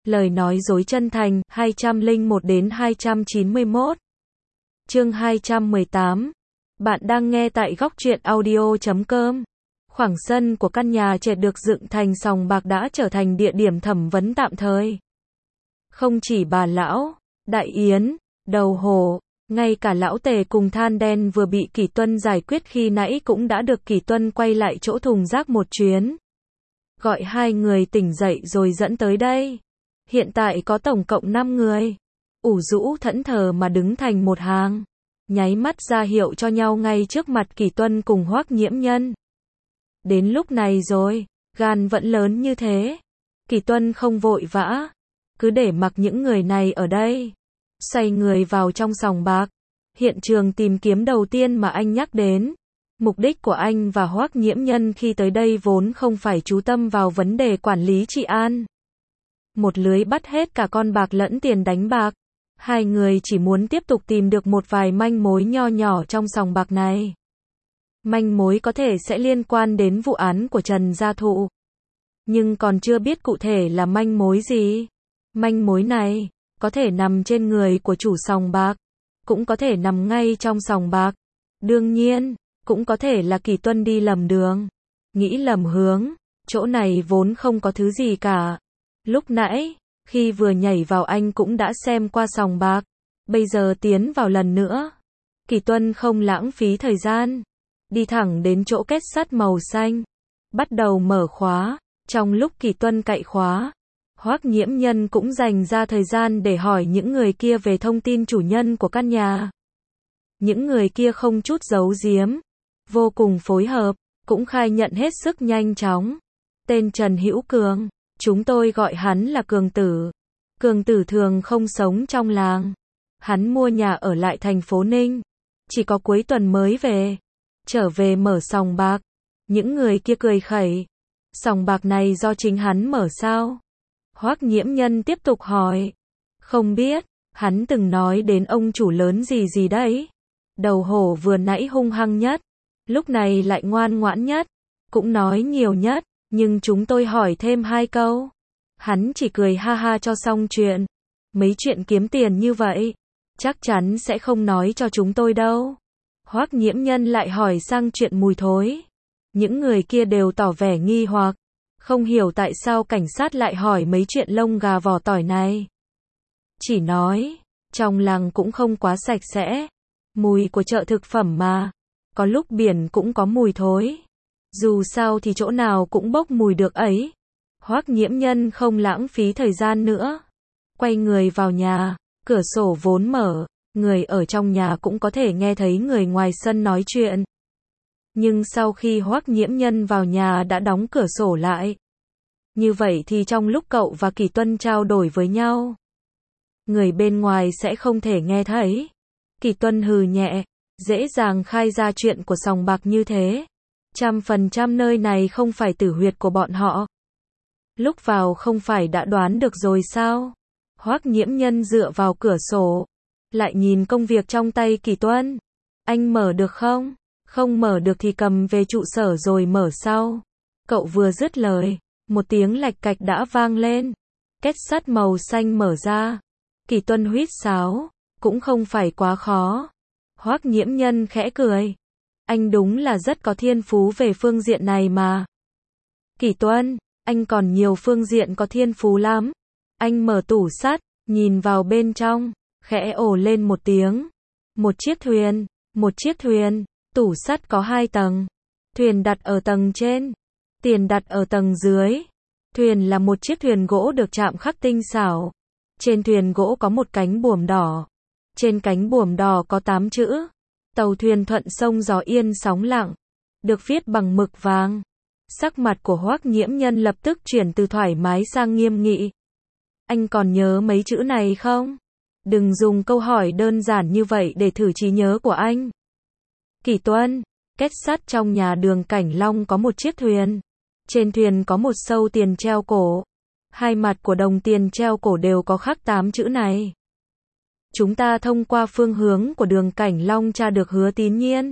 Lời nói dối chân thành, 201 đến 291. Chương 218. Bạn đang nghe tại góc truyện audio.com. Khoảng sân của căn nhà trệt được dựng thành sòng bạc đã trở thành địa điểm thẩm vấn tạm thời. Không chỉ bà lão, Đại Yến, Đầu Hổ, ngay cả lão Tề cùng Than Đen vừa bị Kỷ Tuân giải quyết khi nãy cũng đã được Kỷ Tuân quay lại chỗ thùng rác một chuyến. Gọi hai người tỉnh dậy rồi dẫn tới đây. Hiện tại có tổng cộng 5 người. Ủ rũ thẫn thờ mà đứng thành một hàng. Nháy mắt ra hiệu cho nhau ngay trước mặt Kỷ Tuân cùng Hoắc Nhiễm Nhân. Đến lúc này rồi, gan vẫn lớn như thế. Kỷ Tuân không vội vã. Cứ để mặc những người này ở đây. Xoay người vào trong sòng bạc. Hiện trường tìm kiếm đầu tiên mà anh nhắc đến. Mục đích của anh và Hoắc Nhiễm Nhân khi tới đây vốn không phải chú tâm vào vấn đề quản lý trị an. Một lưới bắt hết cả con bạc lẫn tiền đánh bạc. Hai người chỉ muốn tiếp tục tìm được một vài manh mối nho nhỏ trong sòng bạc này. Manh mối có thể sẽ liên quan đến vụ án của Trần Gia Thụ. Nhưng còn chưa biết cụ thể là manh mối gì. Manh mối này có thể nằm trên người của chủ sòng bạc, cũng có thể nằm ngay trong sòng bạc. Đương nhiên, cũng có thể là Kỷ Tuân đi lầm đường, nghĩ lầm hướng, chỗ này vốn không có thứ gì cả. Lúc nãy, khi vừa nhảy vào anh cũng đã xem qua sòng bạc, bây giờ tiến vào lần nữa. Kỷ Tuân không lãng phí thời gian, đi thẳng đến chỗ kết sắt màu xanh, bắt đầu mở khóa. Trong lúc Kỷ Tuân cạy khóa, Hoắc Nhiễm Nhân cũng dành ra thời gian để hỏi những người kia về thông tin chủ nhân của căn nhà. Những người kia không chút giấu giếm, vô cùng phối hợp, cũng khai nhận hết sức nhanh chóng. Tên Trần Hữu Cường, chúng tôi gọi hắn là Cường Tử. Cường Tử thường không sống trong làng. Hắn mua nhà ở lại thành phố Ninh, chỉ có cuối tuần mới về. Trở về mở sòng bạc. Những người kia cười khẩy. Sòng bạc này do chính hắn mở sao? Hoắc Nhiễm Nhân tiếp tục hỏi. Không biết, hắn từng nói đến ông chủ lớn gì gì đấy. Đầu Hổ vừa nãy hung hăng nhất, lúc này lại ngoan ngoãn nhất, cũng nói nhiều nhất, nhưng chúng tôi hỏi thêm 2 câu. Hắn chỉ cười ha ha cho xong chuyện. Mấy chuyện kiếm tiền như vậy, chắc chắn sẽ không nói cho chúng tôi đâu. Hoắc Nhiễm Nhân lại hỏi sang chuyện mùi thối. Những người kia đều tỏ vẻ nghi hoặc, không hiểu tại sao cảnh sát lại hỏi mấy chuyện lông gà vỏ tỏi này. Chỉ nói, trong làng cũng không quá sạch sẽ. Mùi của chợ thực phẩm mà, có lúc biển cũng có mùi thối. Dù sao thì chỗ nào cũng bốc mùi được ấy. Hoắc Nhiễm Nhân không lãng phí thời gian nữa. Quay người vào nhà, cửa sổ vốn mở, người ở trong nhà cũng có thể nghe thấy người ngoài sân nói chuyện. Nhưng sau khi Hoắc Nhiễm Nhân vào nhà đã đóng cửa sổ lại. Như vậy thì trong lúc cậu và Kỷ Tuân trao đổi với nhau, người bên ngoài sẽ không thể nghe thấy. Kỷ Tuân hừ nhẹ, dễ dàng khai ra chuyện của sòng bạc như thế. 100% nơi này không phải tử huyệt của bọn họ. Lúc vào không phải đã đoán được rồi sao? Hoắc Nhiễm Nhân dựa vào cửa sổ, lại nhìn công việc trong tay Kỷ Tuân. Anh mở được không? Không mở được thì cầm về trụ sở rồi mở sau. Cậu vừa dứt lời, một tiếng lạch cạch đã vang lên. Kết sắt màu xanh mở ra. Kỷ Tuân huýt sáo, cũng không phải quá khó. Hoắc Nhiễm Nhân khẽ cười. Anh đúng là rất có thiên phú về phương diện này mà. Kỷ Tuân, anh còn nhiều phương diện có thiên phú lắm. Anh mở tủ sắt, nhìn vào bên trong, khẽ ồ lên một tiếng. Một chiếc thuyền, tủ sắt có 2 tầng. Thuyền đặt ở tầng trên, tiền đặt ở tầng dưới. Thuyền là một chiếc thuyền gỗ được chạm khắc tinh xảo. Trên thuyền gỗ có một cánh buồm đỏ. Trên cánh buồm đỏ có 8 chữ. Tàu thuyền thuận sông gió yên sóng lặng. Được viết bằng mực vàng. Sắc mặt của Hoắc Nhiễm Nhân lập tức chuyển từ thoải mái sang nghiêm nghị. Anh còn nhớ mấy chữ này không? Đừng dùng câu hỏi đơn giản như vậy để thử trí nhớ của anh. Kỷ Tuân, kết sắt trong nhà Đường Cảnh Long có một chiếc thuyền. Trên thuyền có một sâu tiền treo cổ. 2 mặt của đồng tiền treo cổ đều có khắc 8 chữ này. Chúng ta thông qua phương hướng của Đường Cảnh Long tra được Hứa Tín Nhiên.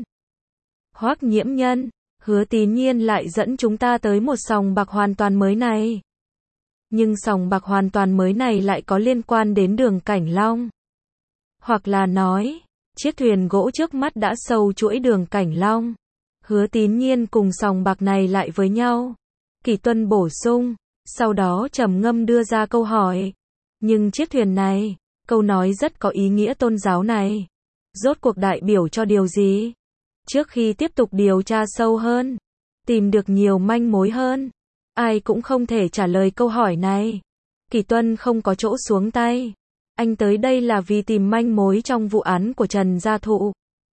Hoắc Nhiễm Nhân, Hứa Tín Nhiên lại dẫn chúng ta tới một sòng bạc hoàn toàn mới này. Nhưng sòng bạc hoàn toàn mới này lại có liên quan đến Đường Cảnh Long. Hoặc là nói, chiếc thuyền gỗ trước mắt đã sâu chuỗi Đường Cảnh Long. Hứa Tín Nhiên cùng sòng bạc này lại với nhau. Kỷ Tuân bổ sung, sau đó trầm ngâm đưa ra câu hỏi. Nhưng chiếc thuyền này, câu nói rất có ý nghĩa tôn giáo này, rốt cuộc đại biểu cho điều gì? Trước khi tiếp tục điều tra sâu hơn, tìm được nhiều manh mối hơn, ai cũng không thể trả lời câu hỏi này. Kỷ Tuân không có chỗ xuống tay. Anh tới đây là vì tìm manh mối trong vụ án của Trần Gia Thụ.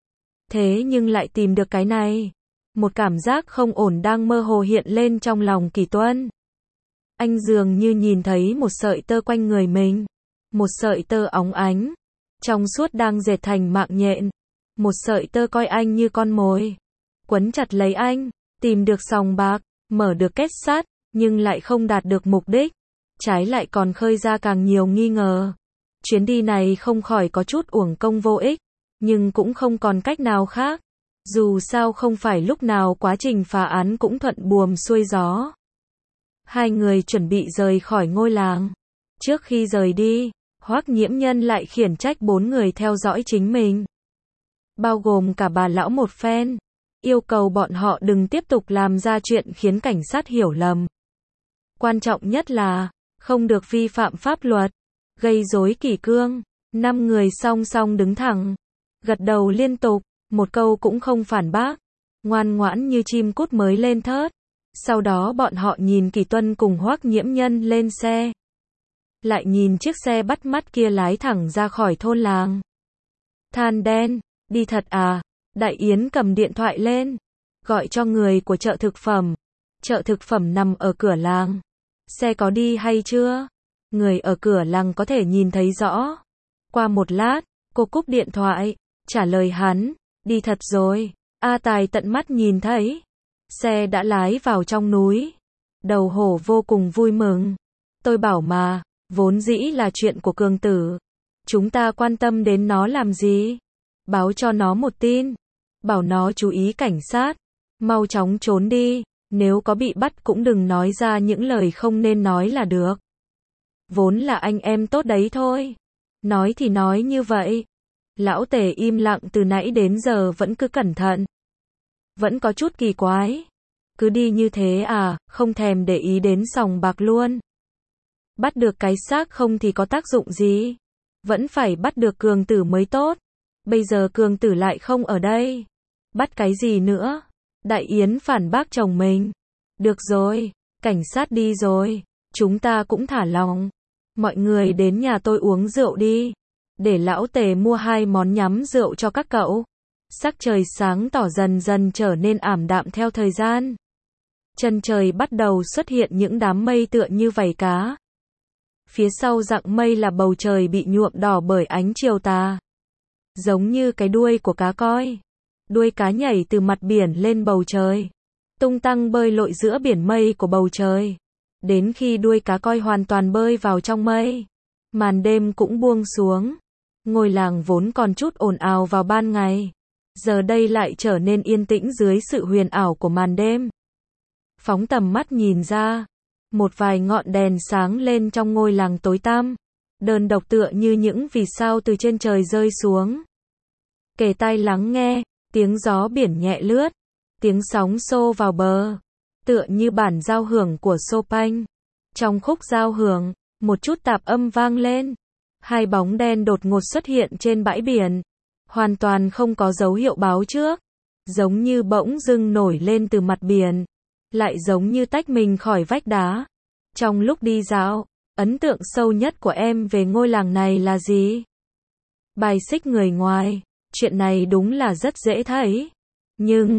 Thế nhưng lại tìm được cái này. Một cảm giác không ổn đang mơ hồ hiện lên trong lòng Kỷ Tuân. Anh dường như nhìn thấy một sợi tơ quanh người mình. Một sợi tơ óng ánh, trong suốt đang dệt thành mạng nhện. Một sợi tơ coi anh như con mồi. Quấn chặt lấy anh, tìm được sòng bạc, mở được kết sắt, nhưng lại không đạt được mục đích. Trái lại còn khơi ra càng nhiều nghi ngờ. Chuyến đi này không khỏi có chút uổng công vô ích, nhưng cũng không còn cách nào khác. Dù sao không phải lúc nào quá trình phá án cũng thuận buồm xuôi gió. Hai người chuẩn bị rời khỏi ngôi làng. Trước khi rời đi, Hoắc Nhiễm Nhân lại khiển trách 4 người theo dõi chính mình. Bao gồm cả bà lão một phen. Yêu cầu bọn họ đừng tiếp tục làm ra chuyện khiến cảnh sát hiểu lầm. Quan trọng nhất là, không được vi phạm pháp luật, gây rối kỷ cương. 5 người song song đứng thẳng, gật đầu liên tục, một câu cũng không phản bác, ngoan ngoãn như chim cút mới lên thớt. Sau đó bọn họ nhìn Kỷ Tuân cùng Hoắc Nhiễm Nhân lên xe. Lại nhìn chiếc xe bắt mắt kia lái thẳng ra khỏi thôn làng. Than đen, đi thật à? Đại Yến cầm điện thoại lên, gọi cho người của chợ thực phẩm. Chợ thực phẩm nằm ở cửa làng. Xe có đi hay chưa? Người ở cửa làng có thể nhìn thấy rõ. Qua một lát, cô cúp điện thoại, trả lời hắn, đi thật rồi. A Tài tận mắt nhìn thấy. Xe đã lái vào trong núi. Đầu hổ vô cùng vui mừng. Tôi bảo mà, vốn dĩ là chuyện của Cường Tử. Chúng ta quan tâm đến nó làm gì? Báo cho nó một tin. Bảo nó chú ý cảnh sát. Mau chóng trốn đi. Nếu có bị bắt cũng đừng nói ra những lời không nên nói là được. Vốn là anh em tốt đấy thôi. Nói thì nói như vậy. Lão Tề im lặng từ nãy đến giờ vẫn cứ cẩn thận. Vẫn có chút kỳ quái. Cứ đi như thế à, không thèm để ý đến sòng bạc luôn. Bắt được cái xác không thì có tác dụng gì. Vẫn phải bắt được Cường Tử mới tốt. Bây giờ Cường Tử lại không ở đây. Bắt cái gì nữa? Đại Yến phản bác chồng mình. Được rồi, cảnh sát đi rồi. Chúng ta cũng thả lòng. Mọi người đến nhà tôi uống rượu đi. Để lão Tề mua 2 món nhắm rượu cho các cậu. Sắc trời sáng tỏ dần dần trở nên ảm đạm theo thời gian. Chân trời bắt đầu xuất hiện những đám mây tựa như vảy cá. Phía sau rặng mây là bầu trời bị nhuộm đỏ bởi ánh chiều tà. Giống như cái đuôi của cá coi. Đuôi cá nhảy từ mặt biển lên bầu trời. Tung tăng bơi lội giữa biển mây của bầu trời. Đến khi đuôi cá coi hoàn toàn bơi vào trong mây, màn đêm cũng buông xuống. Ngôi làng vốn còn chút ồn ào vào ban ngày, giờ đây lại trở nên yên tĩnh dưới sự huyền ảo của màn đêm. Phóng tầm mắt nhìn ra, một vài ngọn đèn sáng lên trong ngôi làng tối tăm, đơn độc tựa như những vì sao từ trên trời rơi xuống. Kề tai lắng nghe, tiếng gió biển nhẹ lướt, tiếng sóng xô vào bờ, tựa như bản giao hưởng của Chopin. Trong khúc giao hưởng, một chút tạp âm vang lên. 2 bóng đen đột ngột xuất hiện trên bãi biển, hoàn toàn không có dấu hiệu báo trước, giống như bỗng dưng nổi lên từ mặt biển, lại giống như tách mình khỏi vách đá. Trong lúc đi dạo, ấn tượng sâu nhất của em về ngôi làng này là gì? Bài xích người ngoài, chuyện này đúng là rất dễ thấy. Nhưng,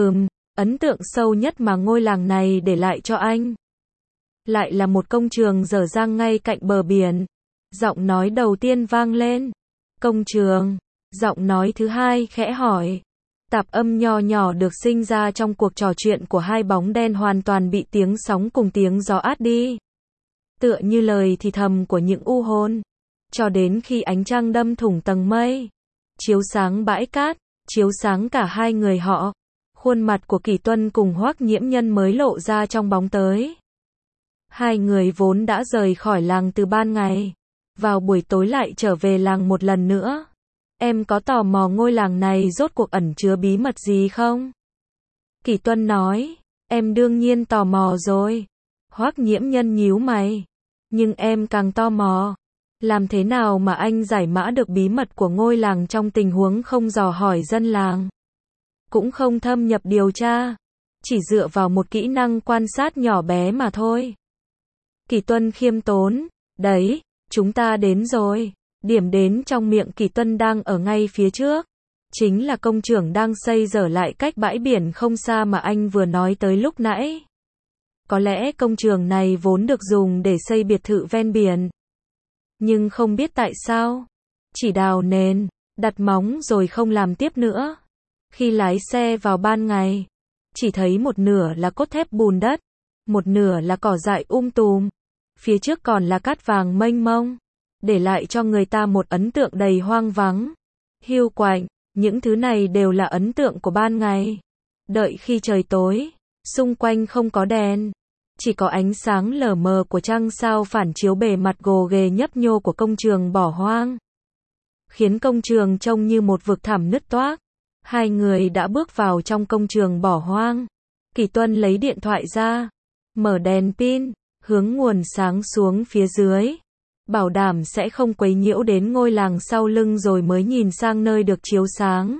ấn tượng sâu nhất mà ngôi làng này để lại cho anh lại là một công trường dở dang ngay cạnh bờ biển. Giọng nói đầu tiên vang lên. Công trường. Giọng nói thứ hai khẽ hỏi. Tạp âm nho nhỏ được sinh ra trong cuộc trò chuyện của 2 bóng đen hoàn toàn bị tiếng sóng cùng tiếng gió át đi. Tựa như lời thì thầm của những u hồn. Cho đến khi ánh trăng đâm thủng tầng mây, chiếu sáng bãi cát, chiếu sáng cả 2 người họ. Khuôn mặt của Kỷ Tuân cùng Hoắc Nhiễm Nhân mới lộ ra trong bóng tối. Hai người vốn đã rời khỏi làng từ ban ngày, vào buổi tối lại trở về làng một lần nữa. Em có tò mò ngôi làng này rốt cuộc ẩn chứa bí mật gì không? Kỷ Tuân nói, em đương nhiên tò mò rồi. Hoắc Nhiễm Nhân nhíu mày, nhưng em càng tò mò. Làm thế nào mà anh giải mã được bí mật của ngôi làng trong tình huống không dò hỏi dân làng? Cũng không thâm nhập điều tra, chỉ dựa vào một kỹ năng quan sát nhỏ bé mà thôi. Kỷ Tuân khiêm tốn, đấy, chúng ta đến rồi. Điểm đến trong miệng Kỷ Tuân đang ở ngay phía trước. Chính là công trường đang xây dở lại cách bãi biển không xa mà anh vừa nói tới lúc nãy. Có lẽ công trường này vốn được dùng để xây biệt thự ven biển. Nhưng không biết tại sao, chỉ đào nền, đặt móng rồi không làm tiếp nữa. Khi lái xe vào ban ngày, chỉ thấy một nửa là cốt thép bùn đất, một nửa là cỏ dại tùm. Phía trước còn là cát vàng mênh mông, để lại cho người ta một ấn tượng đầy hoang vắng, hiu quạnh. Những thứ này đều là ấn tượng của ban ngày. Đợi khi trời tối, xung quanh không có đèn, chỉ có ánh sáng lờ mờ của trăng sao phản chiếu bề mặt gồ ghề nhấp nhô của công trường bỏ hoang, khiến công trường trông như một vực thẳm nứt toác. Hai người đã bước vào trong công trường bỏ hoang. Kỷ Tuân lấy điện thoại ra, mở đèn pin, hướng nguồn sáng xuống phía dưới, bảo đảm sẽ không quấy nhiễu đến ngôi làng sau lưng, rồi mới nhìn sang nơi được chiếu sáng.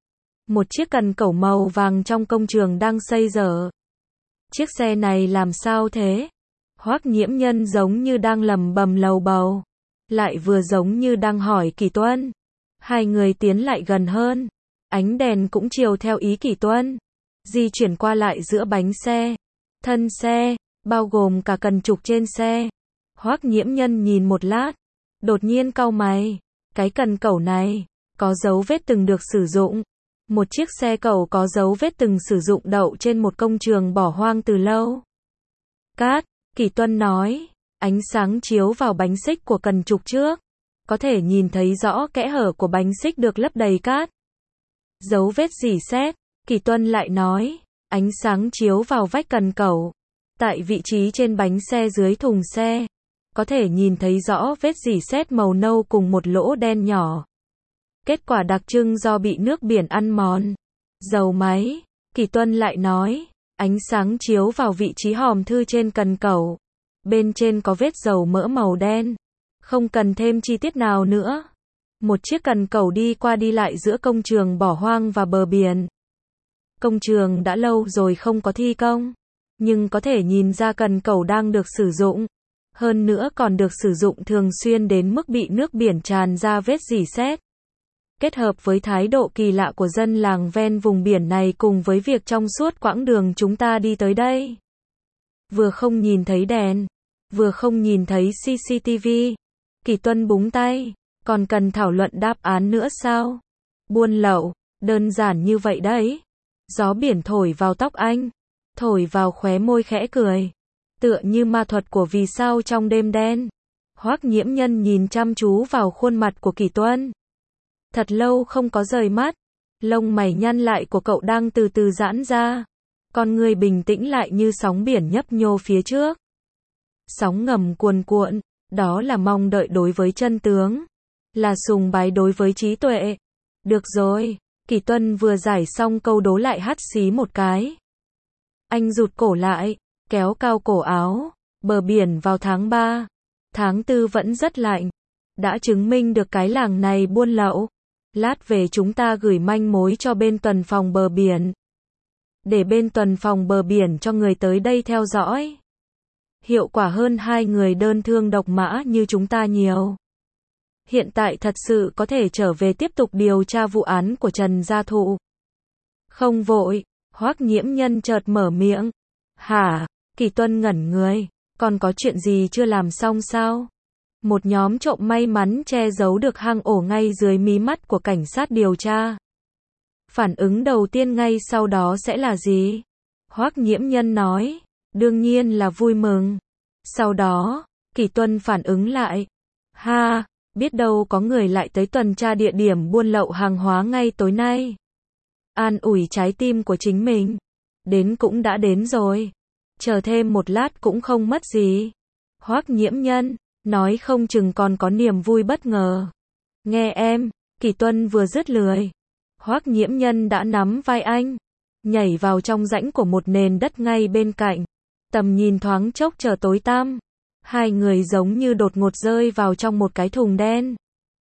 Một chiếc cần cẩu màu vàng trong công trường đang xây dở. Chiếc xe này làm sao thế? Hoắc Nhiễm Nhân giống như đang lẩm bẩm lầu bầu, lại vừa giống như đang hỏi Kỷ Tuân. Hai người tiến lại gần hơn, ánh đèn cũng chiều theo ý Kỷ Tuân, di chuyển qua lại giữa bánh xe, thân xe, bao gồm cả cần trục trên xe. Hoắc Nhiễm Nhân nhìn một lát, đột nhiên cau mày, cái cần cẩu này, có dấu vết từng được sử dụng. Một chiếc xe cẩu có dấu vết từng sử dụng đậu trên một công trường bỏ hoang từ lâu. Cát, Kỷ Tuân nói, ánh sáng chiếu vào bánh xích của cần trục trước, có thể nhìn thấy rõ kẽ hở của bánh xích được lấp đầy cát. Dấu vết rỉ sét, Kỷ Tuân lại nói, ánh sáng chiếu vào vách cần cẩu, tại vị trí trên bánh xe dưới thùng xe, có thể nhìn thấy rõ vết rỉ sét màu nâu cùng một lỗ đen nhỏ. Kết quả đặc trưng do bị nước biển ăn mòn. Dầu máy, Kỷ Tuân lại nói, ánh sáng chiếu vào vị trí hòm thư trên cần cẩu, bên trên có vết dầu mỡ màu đen. Không cần thêm chi tiết nào nữa. Một chiếc cần cẩu đi qua đi lại giữa công trường bỏ hoang và bờ biển. Công trường đã lâu rồi không có thi công, nhưng có thể nhìn ra cần cẩu đang được sử dụng. Hơn nữa còn được sử dụng thường xuyên đến mức bị nước biển tràn ra vết rỉ sét. Kết hợp với thái độ kỳ lạ của dân làng ven vùng biển này cùng với việc trong suốt quãng đường chúng ta đi tới đây, vừa không nhìn thấy đèn, vừa không nhìn thấy CCTV. Kỷ Tuân búng tay, còn cần thảo luận đáp án nữa sao? Buôn lậu, đơn giản như vậy đấy. Gió biển thổi vào tóc anh, thổi vào khóe môi khẽ cười, tựa như ma thuật của vì sao trong đêm đen. Hoắc Nhiễm Nhân nhìn chăm chú vào khuôn mặt của Kỷ Tuân. Thật lâu không có rời mắt, lông mày nhăn lại của cậu đang từ từ giãn ra, con người bình tĩnh lại như sóng biển nhấp nhô phía trước. Sóng ngầm cuồn cuộn, đó là mong đợi đối với chân tướng, là sùng bái đối với trí tuệ. Được rồi, Kỷ Tuân vừa giải xong câu đố lại hắt xí một cái. Anh rụt cổ lại, kéo cao cổ áo, bờ biển vào tháng 3, tháng 4 vẫn rất lạnh, đã chứng minh được cái làng này buôn lậu. Lát về chúng ta gửi manh mối cho bên tuần phòng bờ biển, để bên tuần phòng bờ biển cho người tới đây theo dõi. Hiệu quả hơn hai người đơn thương độc mã như chúng ta nhiều. Hiện tại thật sự có thể trở về tiếp tục điều tra vụ án của Trần Gia Thụ. Không vội, Hoắc Nhiễm Nhân chợt mở miệng. Hả? Kỷ Tuân ngẩn người, còn có chuyện gì chưa làm xong sao? Một nhóm trộm may mắn che giấu được hang ổ ngay dưới mí mắt của cảnh sát điều tra. Phản ứng đầu tiên ngay sau đó sẽ là gì? Hoắc Nhiễm Nhân nói, đương nhiên là vui mừng. Sau đó, Kỷ Tuân phản ứng lại. Ha, biết đâu có người lại tới tuần tra địa điểm buôn lậu hàng hóa ngay tối nay. An ủi trái tim của chính mình. Đến cũng đã đến rồi. chờ thêm một lát cũng không mất gì. Hoắc Nhiễm Nhân, nói không chừng còn có niềm vui bất ngờ. Nghe em, Kỳ Tuân vừa dứt lời. Hoắc Nhiễm Nhân đã nắm vai anh, nhảy vào trong rãnh của một nền đất ngay bên cạnh. Tầm nhìn thoáng chốc trở tối tăm. Hai người giống như đột ngột rơi vào trong một cái thùng đen.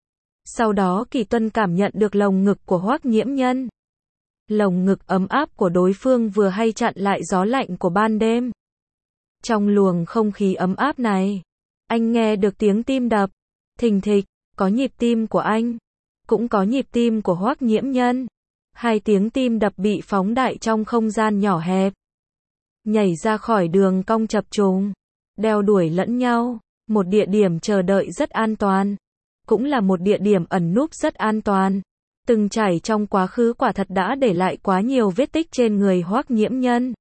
Sau đó Kỳ Tuân cảm nhận được lồng ngực của Hoắc Nhiễm Nhân. Lồng ngực ấm áp của đối phương vừa hay chặn lại gió lạnh của ban đêm. Trong luồng không khí ấm áp này, anh nghe được tiếng tim đập, thình thịch, có nhịp tim của anh, cũng có nhịp tim của Hoắc Nhiễm Nhân. Hai tiếng tim đập bị phóng đại trong không gian nhỏ hẹp. Nhảy ra khỏi đường cong chập trùng, đeo đuổi lẫn nhau, một địa điểm chờ đợi rất an toàn, cũng là một địa điểm ẩn núp rất an toàn. Từng trải trong quá khứ quả thật đã để lại quá nhiều vết tích trên người Hoắc Nhiễm Nhân.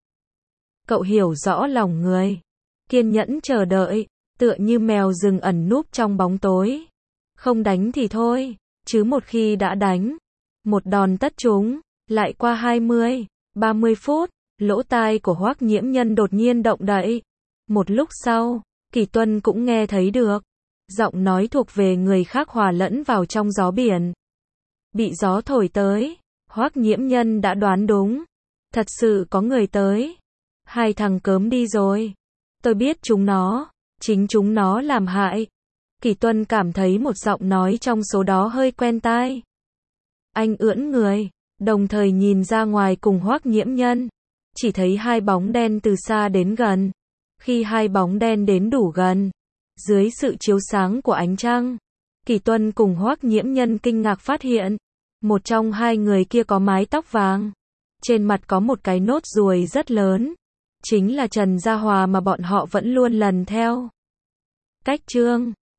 Cậu hiểu rõ lòng người, kiên nhẫn chờ đợi, tựa như mèo rừng ẩn núp trong bóng tối. Không đánh thì thôi, chứ một khi đã đánh, một đòn tất trúng. Lại qua 20, 30 phút, lỗ tai của Hoắc Nhiễm Nhân đột nhiên động đậy. Một lúc sau, Kỳ Tuân cũng nghe thấy được. Giọng nói thuộc về người khác hòa lẫn vào trong gió biển. Bị gió thổi tới, Hoắc Nhiễm Nhân đã đoán đúng. Thật sự có người tới. Hai thằng cớm đi rồi. Tôi biết chúng nó, chính chúng nó làm hại. Kỳ Tuân cảm thấy một giọng nói trong số đó hơi quen tai. Anh ưỡn người, đồng thời nhìn ra ngoài cùng Hoắc Nhiễm Nhân. Chỉ thấy hai bóng đen từ xa đến gần. Khi hai bóng đen đến đủ gần, dưới sự chiếu sáng của ánh trăng, Kỳ Tuân cùng Hoắc Nhiễm Nhân kinh ngạc phát hiện, một trong hai người kia có mái tóc vàng, trên mặt có một cái nốt ruồi rất lớn, chính là Trần Gia Hòa mà bọn họ vẫn luôn lần theo. Cách chương